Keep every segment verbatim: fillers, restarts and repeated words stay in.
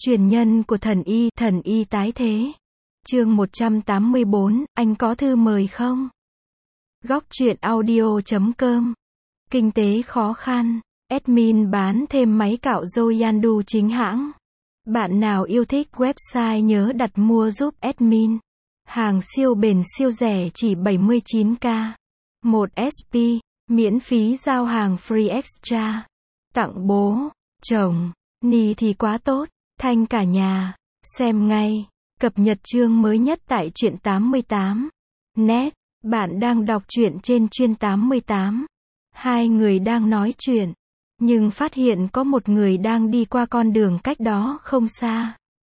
Truyền nhân của thần y, thần y tái thế. Chương một trăm tám mươi bốn, anh có thư mời không? Góc truyện audio chấm com. Kinh tế khó khăn. Admin bán thêm máy cạo râu Yandu chính hãng. Bạn nào yêu thích website nhớ đặt mua giúp admin. Hàng siêu bền siêu rẻ chỉ bảy mươi chín k. một ét pê, miễn phí giao hàng free extra. Tặng bố, chồng, ni thì quá tốt, thanh cả nhà. Xem ngay, cập nhật chương mới nhất tại truyện tám mươi tám. Net, bạn đang đọc truyện trên truyện tám mươi tám. Hai người đang nói chuyện, nhưng phát hiện có một người đang đi qua con đường cách đó không xa.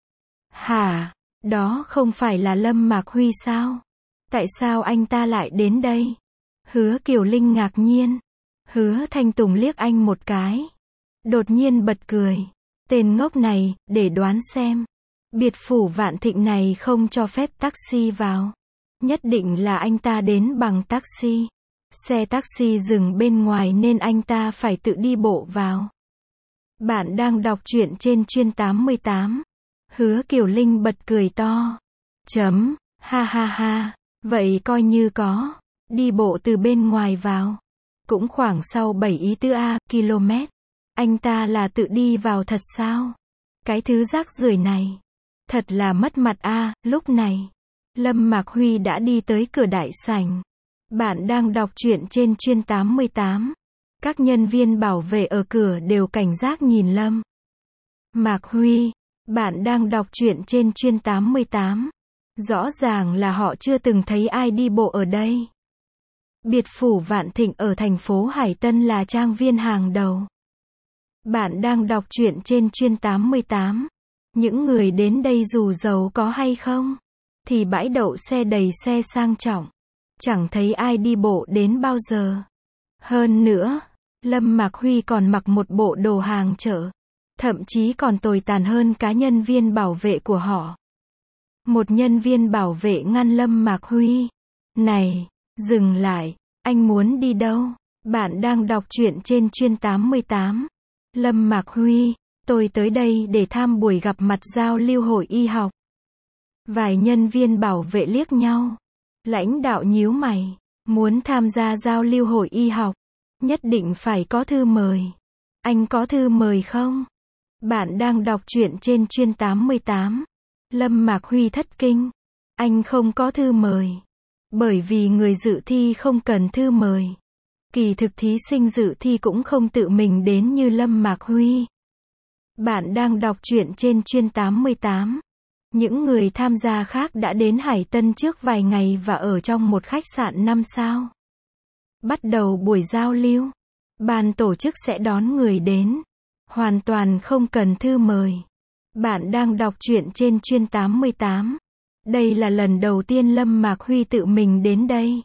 Hả? Đó không phải là Lâm Mạc Huy sao? Tại sao anh ta lại đến đây? Hứa Kiều Linh ngạc nhiên. Hứa Thanh Tùng liếc anh một cái. Đột nhiên bật cười. Tên ngốc này, để đoán xem. Biệt phủ Vạn Thịnh này không cho phép taxi vào. Nhất định là anh ta đến bằng taxi. Xe taxi dừng bên ngoài nên anh ta phải tự đi bộ vào. Bạn đang đọc truyện trên truyện tám mươi tám. Hứa Kiều Linh bật cười to. Chấm, ha ha ha, vậy coi như có. Đi bộ từ bên ngoài vào. Cũng khoảng sau bảy ý tư a km. Anh ta là tự đi vào thật sao? Cái thứ rác rưởi này. Thật là mất mặt a. Lúc này, Lâm Mạc Huy đã đi tới cửa đại sảnh. Bạn đang đọc truyện trên truyện tám mươi tám. Các nhân viên bảo vệ ở cửa đều cảnh giác nhìn Lâm Mạc Huy. Bạn đang đọc truyện trên truyện tám mươi tám. Rõ ràng là họ chưa từng thấy ai đi bộ ở đây. Biệt phủ Vạn Thịnh ở thành phố Hải Tân là trang viên hàng đầu. Bạn đang đọc truyện trên truyện tám mươi tám. Những người đến đây dù giàu có hay không, thì bãi đậu xe đầy xe sang trọng. Chẳng thấy ai đi bộ đến bao giờ. Hơn nữa, Lâm Mạc Huy còn mặc một bộ đồ hàng chợ. Thậm chí còn tồi tàn hơn cả nhân viên bảo vệ của họ. Một nhân viên bảo vệ ngăn Lâm Mạc Huy. Này, dừng lại, anh muốn đi đâu? Bạn đang đọc truyện trên truyện tám mươi tám. Lâm Mạc Huy, tôi tới đây để tham buổi gặp mặt giao lưu hội y học. Vài nhân viên bảo vệ liếc nhau. Lãnh đạo nhíu mày, muốn tham gia giao lưu hội y học, nhất định phải có thư mời. Anh có thư mời không? Bạn đang đọc truyện trên truyện tám mươi tám. Lâm Mạc Huy thất kinh. Anh không có thư mời. Bởi vì người dự thi không cần thư mời. Kỳ thực thí sinh dự thi cũng không tự mình đến như Lâm Mạc Huy. Bạn đang đọc truyện trên truyện tám mươi tám. Những người tham gia khác đã đến Hải Tân trước vài ngày và ở trong một khách sạn năm sao. Bắt đầu buổi giao lưu. Ban tổ chức sẽ đón người đến. Hoàn toàn không cần thư mời. Bạn đang đọc truyện trên truyện tám mươi tám. Đây là lần đầu tiên Lâm Mạc Huy tự mình đến đây.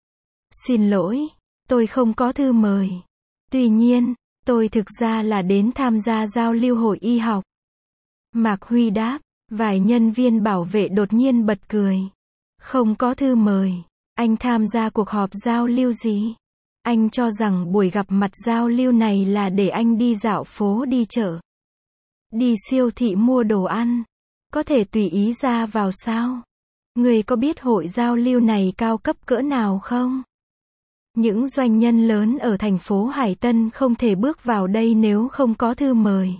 Xin lỗi, tôi không có thư mời. Tuy nhiên, tôi thực ra là đến tham gia giao lưu hội y học. Mạc Huy đáp. Vài nhân viên bảo vệ đột nhiên bật cười. Không có thư mời. Anh tham gia cuộc họp giao lưu gì? Anh cho rằng buổi gặp mặt giao lưu này là để anh đi dạo phố đi chợ. Đi siêu thị mua đồ ăn. Có thể tùy ý ra vào sao? Người có biết hội giao lưu này cao cấp cỡ nào không? Những doanh nhân lớn ở thành phố Hải Tân không thể bước vào đây nếu không có thư mời.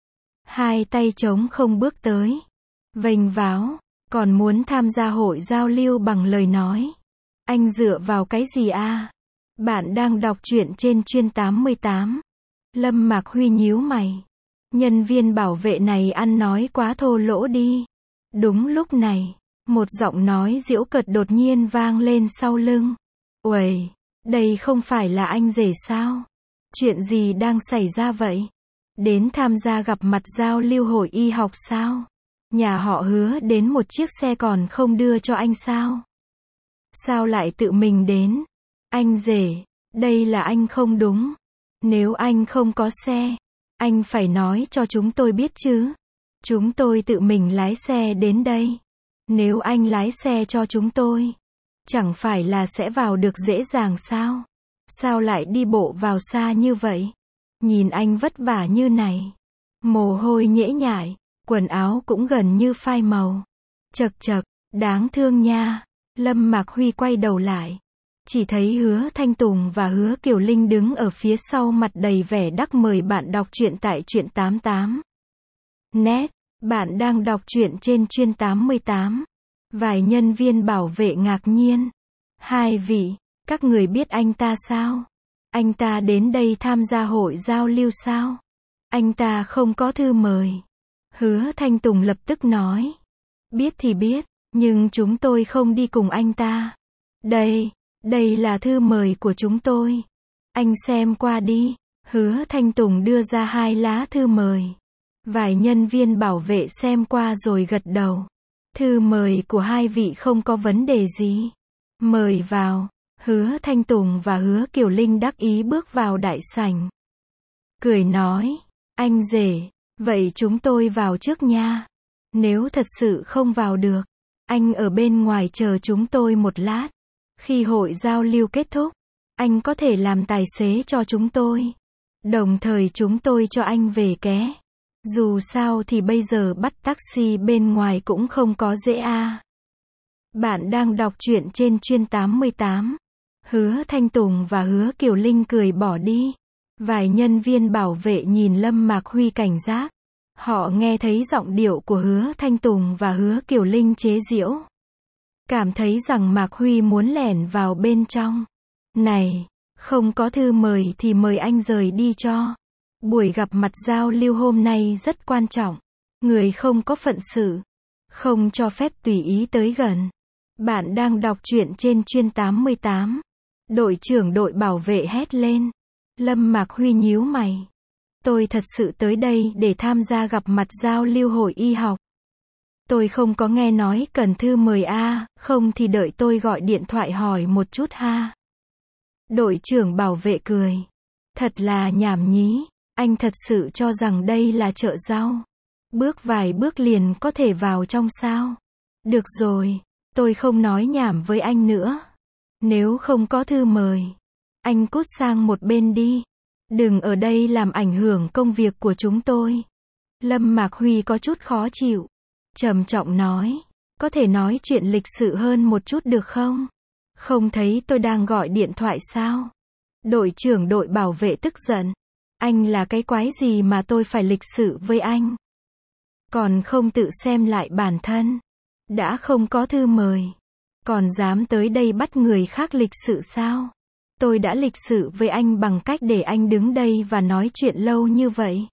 Hai tay trống không bước tới. Vênh váo, còn muốn tham gia hội giao lưu bằng lời nói. Anh dựa vào cái gì a? Bạn đang đọc truyện trên truyện tám mươi tám. Lâm Mạc Huy nhíu mày. Nhân viên bảo vệ này ăn nói quá thô lỗ đi. Đúng lúc này, một giọng nói giễu cợt đột nhiên vang lên sau lưng. Uầy, đây không phải là anh rể sao? Chuyện gì đang xảy ra vậy? Đến tham gia gặp mặt giao lưu hội y học sao? Nhà họ Hứa đến một chiếc xe còn không đưa cho anh sao? Sao lại tự mình đến? Anh rể, đây là anh không đúng. Nếu anh không có xe, anh phải nói cho chúng tôi biết chứ. Chúng tôi tự mình lái xe đến đây. Nếu anh lái xe cho chúng tôi, chẳng phải là sẽ vào được dễ dàng sao? Sao lại đi bộ vào xa như vậy? Nhìn anh vất vả như này, mồ hôi nhễ nhại. quần áo cũng gần như phai màu. Chậc chậc, đáng thương nha. Lâm Mạc Huy quay đầu lại. Chỉ thấy Hứa Thanh Tùng và Hứa Kiều Linh đứng ở phía sau mặt đầy vẻ đắc mời bạn đọc truyện tại truyện tám mươi tám. Net, bạn đang đọc truyện trên chuyên tám mươi tám. Vài nhân viên bảo vệ ngạc nhiên. Hai vị, các người biết anh ta sao? Anh ta đến đây tham gia hội giao lưu sao? Anh ta không có thư mời. Hứa Thanh Tùng lập tức nói. Biết thì biết, nhưng chúng tôi không đi cùng anh ta. Đây, đây là thư mời của chúng tôi. Anh xem qua đi. Hứa Thanh Tùng đưa ra hai lá thư mời. Vài nhân viên bảo vệ xem qua rồi gật đầu. Thư mời của hai vị không có vấn đề gì. Mời vào. Hứa Thanh Tùng và Hứa Kiều Linh đắc ý bước vào đại sảnh. Cười nói, anh rể, vậy chúng tôi vào trước nha. Nếu thật sự không vào được, anh ở bên ngoài chờ chúng tôi một lát. Khi hội giao lưu kết thúc, anh có thể làm tài xế cho chúng tôi. Đồng thời chúng tôi cho anh về ké. Dù sao thì bây giờ bắt taxi bên ngoài cũng không có dễ à. Bạn đang đọc truyện trên chuyên tám mươi tám. Hứa Thanh Tùng và Hứa Kiều Linh cười bỏ đi. Vài nhân viên bảo vệ nhìn Lâm Mạc Huy cảnh giác. Họ nghe thấy giọng điệu của Hứa Thanh Tùng và Hứa Kiều Linh chế giễu. Cảm thấy rằng Mạc Huy muốn lẻn vào bên trong. Này, không có thư mời thì mời anh rời đi cho. Buổi gặp mặt giao lưu hôm nay rất quan trọng. Người không có phận sự, không cho phép tùy ý tới gần. Bạn đang đọc truyện trên chuyên tám mươi tám. Đội trưởng đội bảo vệ hét lên. Lâm Mạc Huy nhíu mày. Tôi thật sự tới đây để tham gia gặp mặt giao lưu hội y học. Tôi không có nghe nói cần thư mời a, à, không thì đợi tôi gọi điện thoại hỏi một chút ha. Đội trưởng bảo vệ cười. Thật là nhảm nhí, anh thật sự cho rằng đây là chợ rau. Bước vài bước liền có thể vào trong sao? Được rồi, tôi không nói nhảm với anh nữa. Nếu không có thư mời, anh cút sang một bên đi. Đừng ở đây làm ảnh hưởng công việc của chúng tôi. Lâm Mạc Huy có chút khó chịu. Trầm trọng nói, có thể nói chuyện lịch sự hơn một chút được không? Không thấy tôi đang gọi điện thoại sao? Đội trưởng đội bảo vệ tức giận. Anh là cái quái gì mà tôi phải lịch sự với anh? Còn không tự xem lại bản thân. Đã không có thư mời, còn dám tới đây bắt người khác lịch sự sao? Tôi đã lịch sự với anh bằng cách để anh đứng đây và nói chuyện lâu như vậy.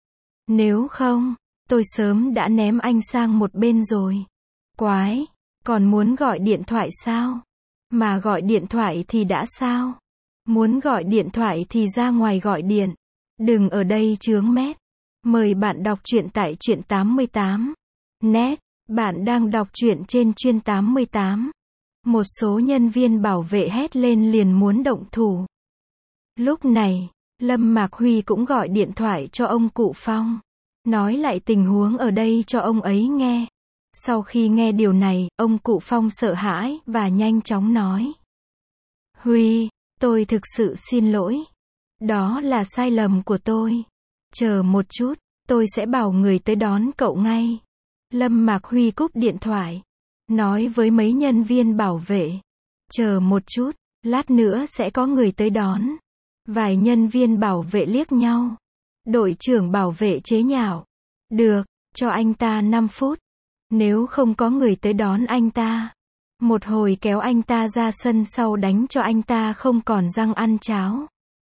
Nếu không, tôi sớm đã ném anh sang một bên rồi. Quái, còn muốn gọi điện thoại sao? Mà gọi điện thoại thì đã sao? Muốn gọi điện thoại thì ra ngoài gọi điện. Đừng ở đây chướng mét. Mời bạn đọc truyện tại truyện tám mươi tám. Net, bạn đang đọc truyện trên chuyên tám mươi tám. Một số nhân viên bảo vệ hét lên liền muốn động thủ. Lúc này, Lâm Mạc Huy cũng gọi điện thoại cho ông cụ Phong. Nói lại tình huống ở đây cho ông ấy nghe. Sau khi nghe điều này, ông cụ Phong sợ hãi và nhanh chóng nói. Huy, tôi thực sự xin lỗi. Đó là sai lầm của tôi. Chờ một chút, tôi sẽ bảo người tới đón cậu ngay. Lâm Mạc Huy cúp điện thoại. Nói với mấy nhân viên bảo vệ. Chờ một chút, lát nữa sẽ có người tới đón. Vài nhân viên bảo vệ liếc nhau. Đội trưởng bảo vệ chế nhạo. Được, cho anh ta năm phút. Nếu không có người tới đón anh ta, một hồi kéo anh ta ra sân sau đánh cho anh ta không còn răng ăn cháo.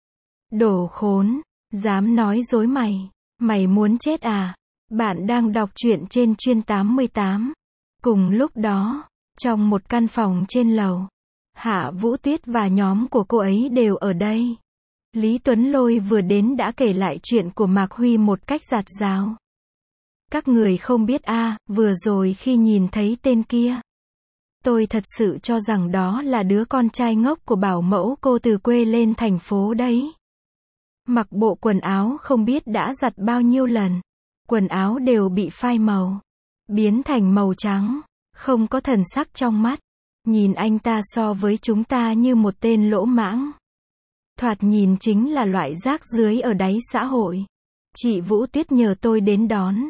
Đồ khốn, dám nói dối mày. Mày muốn chết à? Bạn đang đọc truyện trên chuyên tám mươi tám. Cùng lúc đó, trong một căn phòng trên lầu, Hạ Vũ Tuyết và nhóm của cô ấy đều ở đây. Lý Tuấn Lôi vừa đến đã kể lại chuyện của Mạc Huy một cách dạt dào. Các người không biết a, à, vừa rồi khi nhìn thấy tên kia, tôi thật sự cho rằng đó là đứa con trai ngốc của bảo mẫu cô từ quê lên thành phố đấy. Mặc bộ quần áo không biết đã giặt bao nhiêu lần. Quần áo đều bị phai màu, biến thành màu trắng, không có thần sắc trong mắt. Nhìn anh ta so với chúng ta như một tên lỗ mãng. Thoạt nhìn chính là loại rác rưới ở đáy xã hội. Chị Vũ Tuyết nhờ tôi đến đón.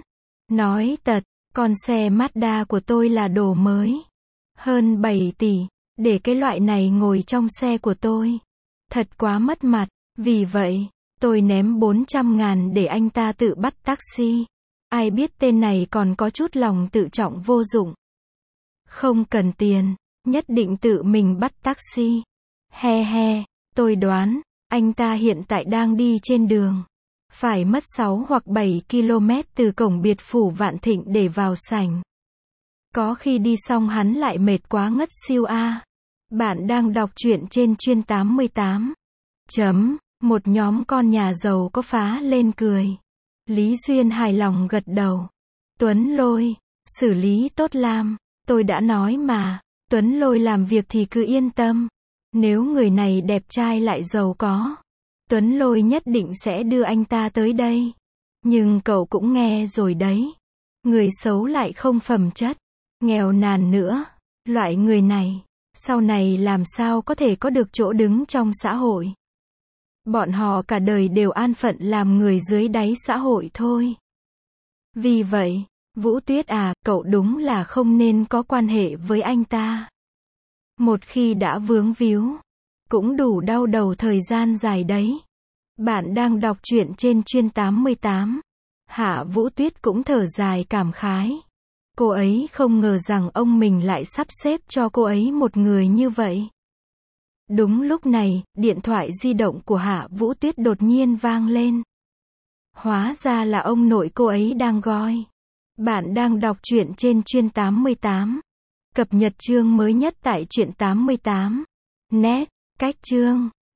Nói thật, con xe Mazda của tôi là đồ mới. Hơn bảy tỷ, để cái loại này ngồi trong xe của tôi. Thật quá mất mặt, vì vậy, tôi ném bốn trăm ngàn để anh ta tự bắt taxi. Ai biết tên này còn có chút lòng tự trọng vô dụng. Không cần tiền, nhất định tự mình bắt taxi. He he, tôi đoán, anh ta hiện tại đang đi trên đường. Phải mất sáu hoặc bảy ki lô mét từ cổng biệt phủ Vạn Thịnh để vào sảnh. Có khi đi xong hắn lại mệt quá ngất siêu a. Bạn đang đọc truyện trên chuyên tám mươi tám. Chấm, một nhóm con nhà giàu có phá lên cười. Lý Duyên hài lòng gật đầu. Tuấn Lôi, xử lý tốt Lam, tôi đã nói mà, Tuấn Lôi làm việc thì cứ yên tâm. Nếu người này đẹp trai lại giàu có, Tuấn Lôi nhất định sẽ đưa anh ta tới đây. Nhưng cậu cũng nghe rồi đấy. Người xấu lại không phẩm chất, nghèo nàn nữa. Loại người này, sau này làm sao có thể có được chỗ đứng trong xã hội. Bọn họ cả đời đều an phận làm người dưới đáy xã hội thôi. Vì vậy, Vũ Tuyết à, cậu đúng là không nên có quan hệ với anh ta. Một khi đã vướng víu, cũng đủ đau đầu thời gian dài đấy. Bạn đang đọc truyện trên chuyên tám mươi tám. Hạ Vũ Tuyết cũng thở dài cảm khái. Cô ấy không ngờ rằng ông mình lại sắp xếp cho cô ấy một người như vậy. Đúng lúc này, điện thoại di động của Hạ Vũ Tuyết đột nhiên vang lên. Hóa ra là ông nội cô ấy đang gọi. Bạn đang đọc truyện trên chuyên tám mươi tám. Cập nhật chương mới nhất tại truyện tám mươi tám. Net, cách chương.